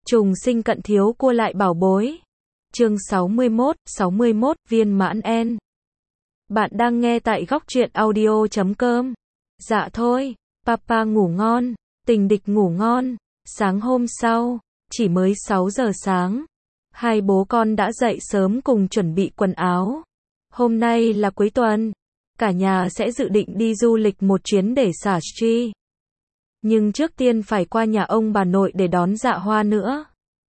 Trùng sinh cận thiếu cua lại bảo bối. Chương 61, viên mãn N. Bạn đang nghe tại góc truyện audio.com. Dạ thôi, papa ngủ ngon, tình địch ngủ ngon. Sáng hôm sau, chỉ mới 6 giờ sáng, hai bố con đã dậy sớm cùng chuẩn bị quần áo. Hôm nay là cuối tuần, cả nhà sẽ dự định đi du lịch một chuyến để xả stress. Nhưng trước tiên phải qua nhà ông bà nội để đón Dạ Hoa nữa.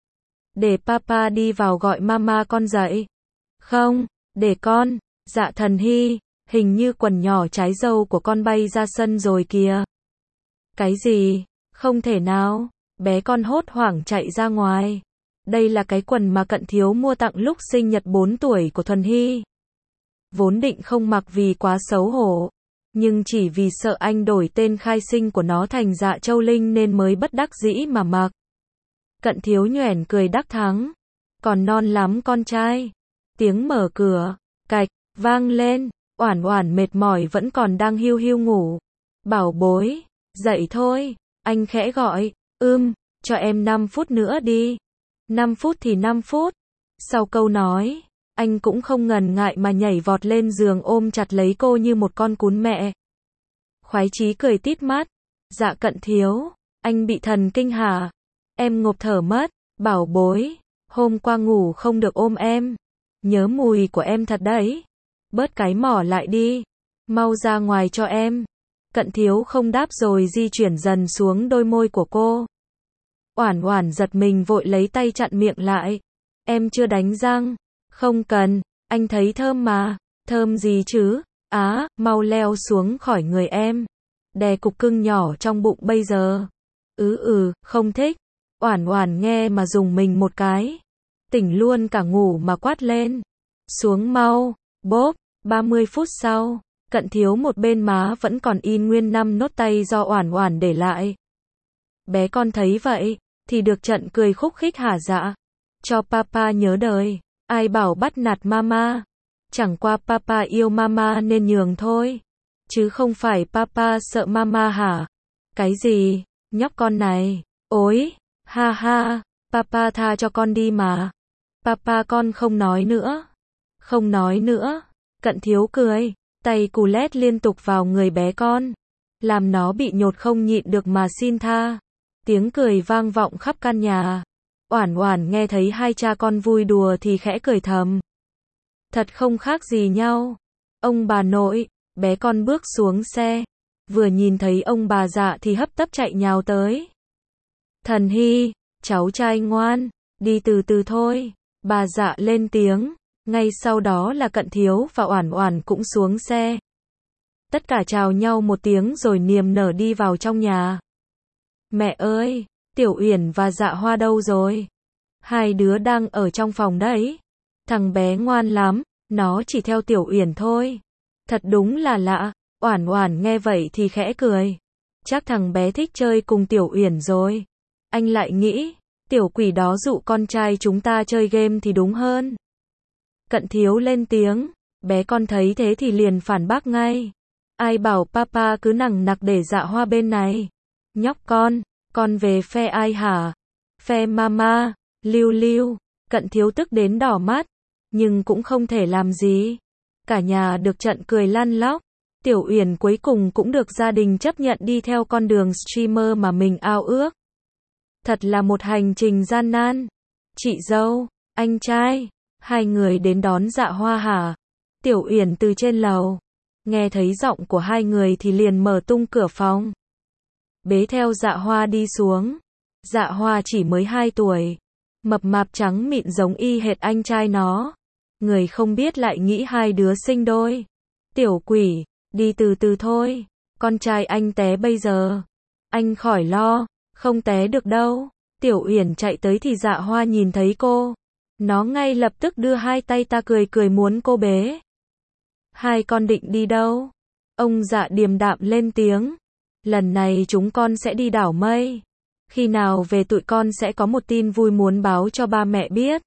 Để papa đi vào gọi mama con dậy. Không, để con. Dạ Thần Hy, hình như quần nhỏ trái dâu của con bay ra sân rồi kìa. Cái gì? Không thể nào. Bé con hốt hoảng chạy ra ngoài. Đây là cái quần mà Cận Thiếu mua tặng lúc sinh nhật 4 tuổi của Thuần Hy. Vốn định không mặc vì quá xấu hổ, nhưng chỉ vì sợ anh đổi tên khai sinh của nó thành Dạ Châu Linh nên mới bất đắc dĩ mà mặc. Cận Thiếu nhoẻn cười đắc thắng. Còn non lắm con trai. Tiếng mở cửa, cạch, vang lên. Oản Oản mệt mỏi vẫn còn đang hiu hiu ngủ. Bảo bối, dậy thôi. Anh khẽ gọi, cho em 5 phút nữa đi. 5 phút thì 5 phút. Sau câu nói, anh cũng không ngần ngại mà nhảy vọt lên giường ôm chặt lấy cô như một con cún mẹ. Khoái chí cười tít mắt. Dạ Cận Thiếu, anh bị thần kinh hả? Em ngộp thở mất. Bảo bối, hôm qua ngủ không được ôm em. Nhớ mùi của em thật đấy. Bớt cái mỏ lại đi. Mau ra ngoài cho em. Cận Thiếu không đáp rồi di chuyển dần xuống đôi môi của cô. Oản Oản giật mình vội lấy tay chặn miệng lại. Em chưa đánh răng. Không cần, anh thấy thơm mà. Thơm gì chứ? Mau leo xuống khỏi người em. Đè cục cưng nhỏ trong bụng bây giờ. Không thích. Oản Oản nghe mà rùng mình một cái. Tỉnh luôn cả ngủ mà quát lên. Xuống mau. Bốp. 30 phút sau, Cận Thiếu một bên má vẫn còn in nguyên 5 nốt tay do Oản Oản để lại. Bé con thấy vậy, thì được trận cười khúc khích hả dạ. Cho papa nhớ đời. Ai bảo bắt nạt mama. Chẳng qua papa yêu mama nên nhường thôi. Chứ không phải papa sợ mama hả? Cái gì? Nhóc con này. Ối, ha ha, papa tha cho con đi mà. Papa con không nói nữa. Không nói nữa. Cận Thiếu cười, tay cù lét liên tục vào người bé con. Làm nó bị nhột không nhịn được mà xin tha. Tiếng cười vang vọng khắp căn nhà. Oản Oản nghe thấy hai cha con vui đùa thì khẽ cười thầm. Thật không khác gì nhau. Ông bà nội, bé con bước xuống xe. Vừa nhìn thấy ông bà Dạ thì hấp tấp chạy nhào tới. Thần Hy, cháu trai ngoan, đi từ từ thôi. Bà Dạ lên tiếng. Ngay sau đó là Cận Thiếu và Oản Oản cũng xuống xe. Tất cả chào nhau một tiếng rồi niềm nở đi vào trong nhà. Mẹ ơi, Tiểu Uyển và Dạ Hoa đâu rồi? Hai đứa đang ở trong phòng đấy. Thằng bé ngoan lắm, nó chỉ theo Tiểu Uyển thôi. Thật đúng là lạ. Oản Oản nghe vậy thì khẽ cười. Chắc thằng bé thích chơi cùng Tiểu Uyển rồi. Anh lại nghĩ, tiểu quỷ đó dụ con trai chúng ta chơi game thì đúng hơn. Cận Thiếu lên tiếng, bé con thấy thế thì liền phản bác ngay. Ai bảo papa cứ nằng nặc để Dạ Hoa bên này? Nhóc con về phe ai hả? Phe mama, Lưu Lưu. Cận Thiếu tức đến đỏ mắt, nhưng cũng không thể làm gì. Cả nhà được trận cười lăn lóc. Tiểu Uyển cuối cùng cũng được gia đình chấp nhận đi theo con đường streamer mà mình ao ước. Thật là một hành trình gian nan. Chị dâu, anh trai, hai người đến đón Dạ Hoa hả? Tiểu Uyển từ trên lầu, nghe thấy giọng của hai người thì liền mở tung cửa phòng. Bế theo Dạ Hoa đi xuống. Dạ Hoa chỉ mới 2 tuổi, mập mạp trắng mịn giống y hệt anh trai nó. Người không biết lại nghĩ hai đứa sinh đôi. Tiểu quỷ, đi từ từ thôi. Con trai anh té bây giờ. Anh khỏi lo, không té được đâu. Tiểu Uyển chạy tới thì Dạ Hoa nhìn thấy cô. Nó ngay lập tức đưa hai tay ta cười muốn cô bế. Hai con định đi đâu? Ông Dạ điềm đạm lên tiếng. Lần này chúng con sẽ đi đảo mây. Khi nào về tụi con sẽ có một tin vui muốn báo cho ba mẹ biết.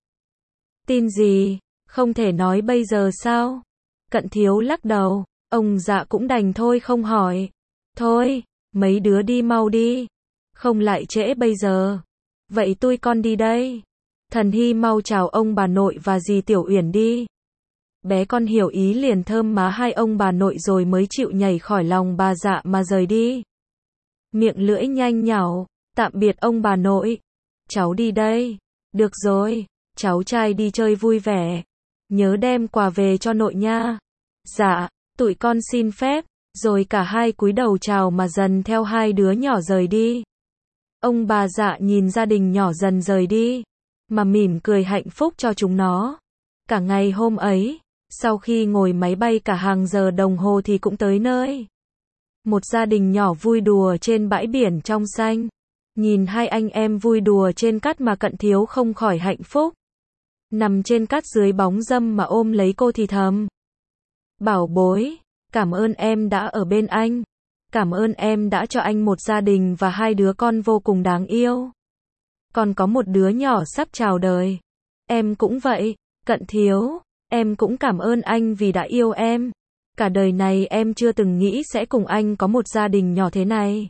Tin gì? Không thể nói bây giờ sao? Cận Thiếu lắc đầu. Ông Dạ cũng đành thôi không hỏi. Thôi, mấy đứa đi mau đi. Không lại trễ bây giờ. Vậy tui con đi đây. Thần Hy mau chào ông bà nội và dì Tiểu Uyển đi. Bé con hiểu ý liền thơm má hai ông bà nội rồi mới chịu nhảy khỏi lòng bà Dạ mà rời đi. Miệng lưỡi nhanh nhảu, tạm biệt ông bà nội. Cháu đi đây. Được rồi, cháu trai đi chơi vui vẻ. Nhớ đem quà về cho nội nha. Dạ, tụi con xin phép. Rồi cả hai cúi đầu chào mà dần theo hai đứa nhỏ rời đi. Ông bà Dạ nhìn gia đình nhỏ dần rời đi, mà mỉm cười hạnh phúc cho chúng nó. Cả ngày hôm ấy, sau khi ngồi máy bay cả hàng giờ đồng hồ thì cũng tới nơi. Một gia đình nhỏ vui đùa trên bãi biển trong xanh. Nhìn hai anh em vui đùa trên cát mà Cận Thiếu không khỏi hạnh phúc. Nằm trên cát dưới bóng râm mà ôm lấy cô thì thầm. Bảo bối, cảm ơn em đã ở bên anh. Cảm ơn em đã cho anh một gia đình và hai đứa con vô cùng đáng yêu. Còn có một đứa nhỏ sắp chào đời. Em cũng vậy, Cận Thiếu, em cũng cảm ơn anh vì đã yêu em. Cả đời này em chưa từng nghĩ sẽ cùng anh có một gia đình nhỏ thế này.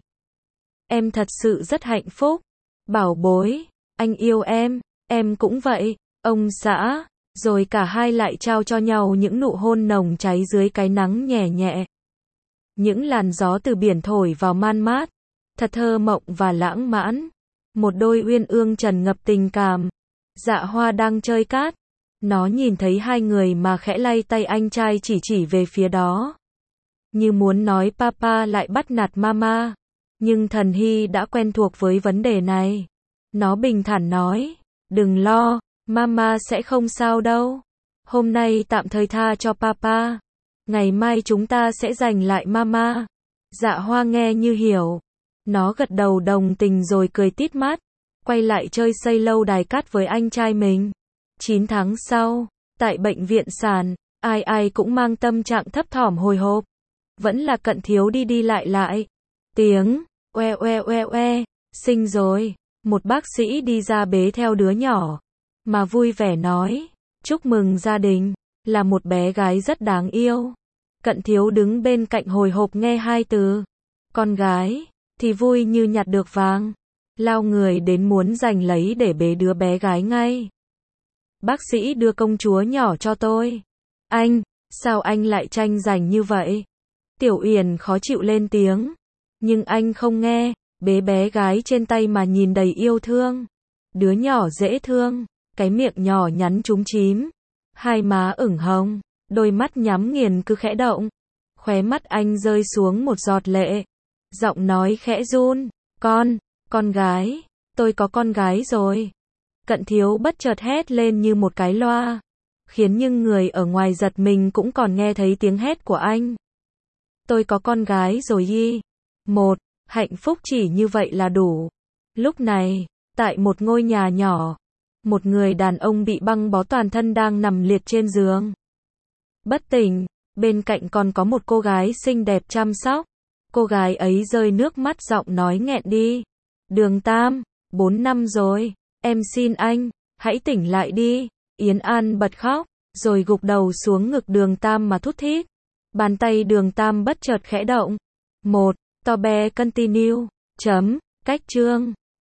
Em thật sự rất hạnh phúc. Bảo bối, anh yêu em cũng vậy, ông xã. Rồi cả hai lại trao cho nhau những nụ hôn nồng cháy dưới cái nắng nhẹ nhẹ. Những làn gió từ biển thổi vào man mát, thật thơ mộng và lãng mãn. Một đôi uyên ương trần ngập tình cảm. Dạ Hoa đang chơi cát. Nó nhìn thấy hai người mà khẽ lay tay anh trai chỉ về phía đó. Như muốn nói papa lại bắt nạt mama. Nhưng Thần Hy đã quen thuộc với vấn đề này. Nó bình thản nói, đừng lo, mama sẽ không sao đâu. Hôm nay tạm thời tha cho papa. Ngày mai chúng ta sẽ giành lại mama. Dạ Hoa nghe như hiểu. Nó gật đầu đồng tình rồi cười tít mắt. Quay lại chơi xây lâu đài cát với anh trai mình. 9 tháng sau, tại bệnh viện sản, ai cũng mang tâm trạng thấp thỏm hồi hộp. Vẫn là Cận Thiếu đi lại. Tiếng, oe, sinh rồi. Một bác sĩ đi ra bế theo đứa nhỏ. Mà vui vẻ nói, chúc mừng gia đình, là một bé gái rất đáng yêu. Cận Thiếu đứng bên cạnh hồi hộp nghe hai từ. Con gái, thì vui như nhặt được vàng. Lao người đến muốn giành lấy để bế đứa bé gái ngay. Bác sĩ đưa công chúa nhỏ cho tôi. Anh, sao anh lại tranh giành như vậy? Tiểu Uyển khó chịu lên tiếng. Nhưng anh không nghe, bế bé gái trên tay mà nhìn đầy yêu thương. Đứa nhỏ dễ thương, cái miệng nhỏ nhắn chúm chím. Hai má ửng hồng, đôi mắt nhắm nghiền cứ khẽ động. Khóe mắt anh rơi xuống một giọt lệ. Giọng nói khẽ run, con gái, tôi có con gái rồi. Cận Thiếu bất chợt hét lên như một cái loa, khiến những người ở ngoài giật mình cũng còn nghe thấy tiếng hét của anh. Tôi có con gái rồi y. Hạnh phúc chỉ như vậy là đủ. Lúc này, tại một ngôi nhà nhỏ, một người đàn ông bị băng bó toàn thân đang nằm liệt trên giường. Bất tỉnh, bên cạnh còn có một cô gái xinh đẹp chăm sóc. Cô gái ấy rơi nước mắt giọng nói nghẹn đi. Đường Tam, 4 năm rồi, em xin anh, hãy tỉnh lại đi. Yến An bật khóc, rồi gục đầu xuống ngực Đường Tam mà thút thít. Bàn tay Đường Tam bất chợt khẽ động. To be continue. Cách chương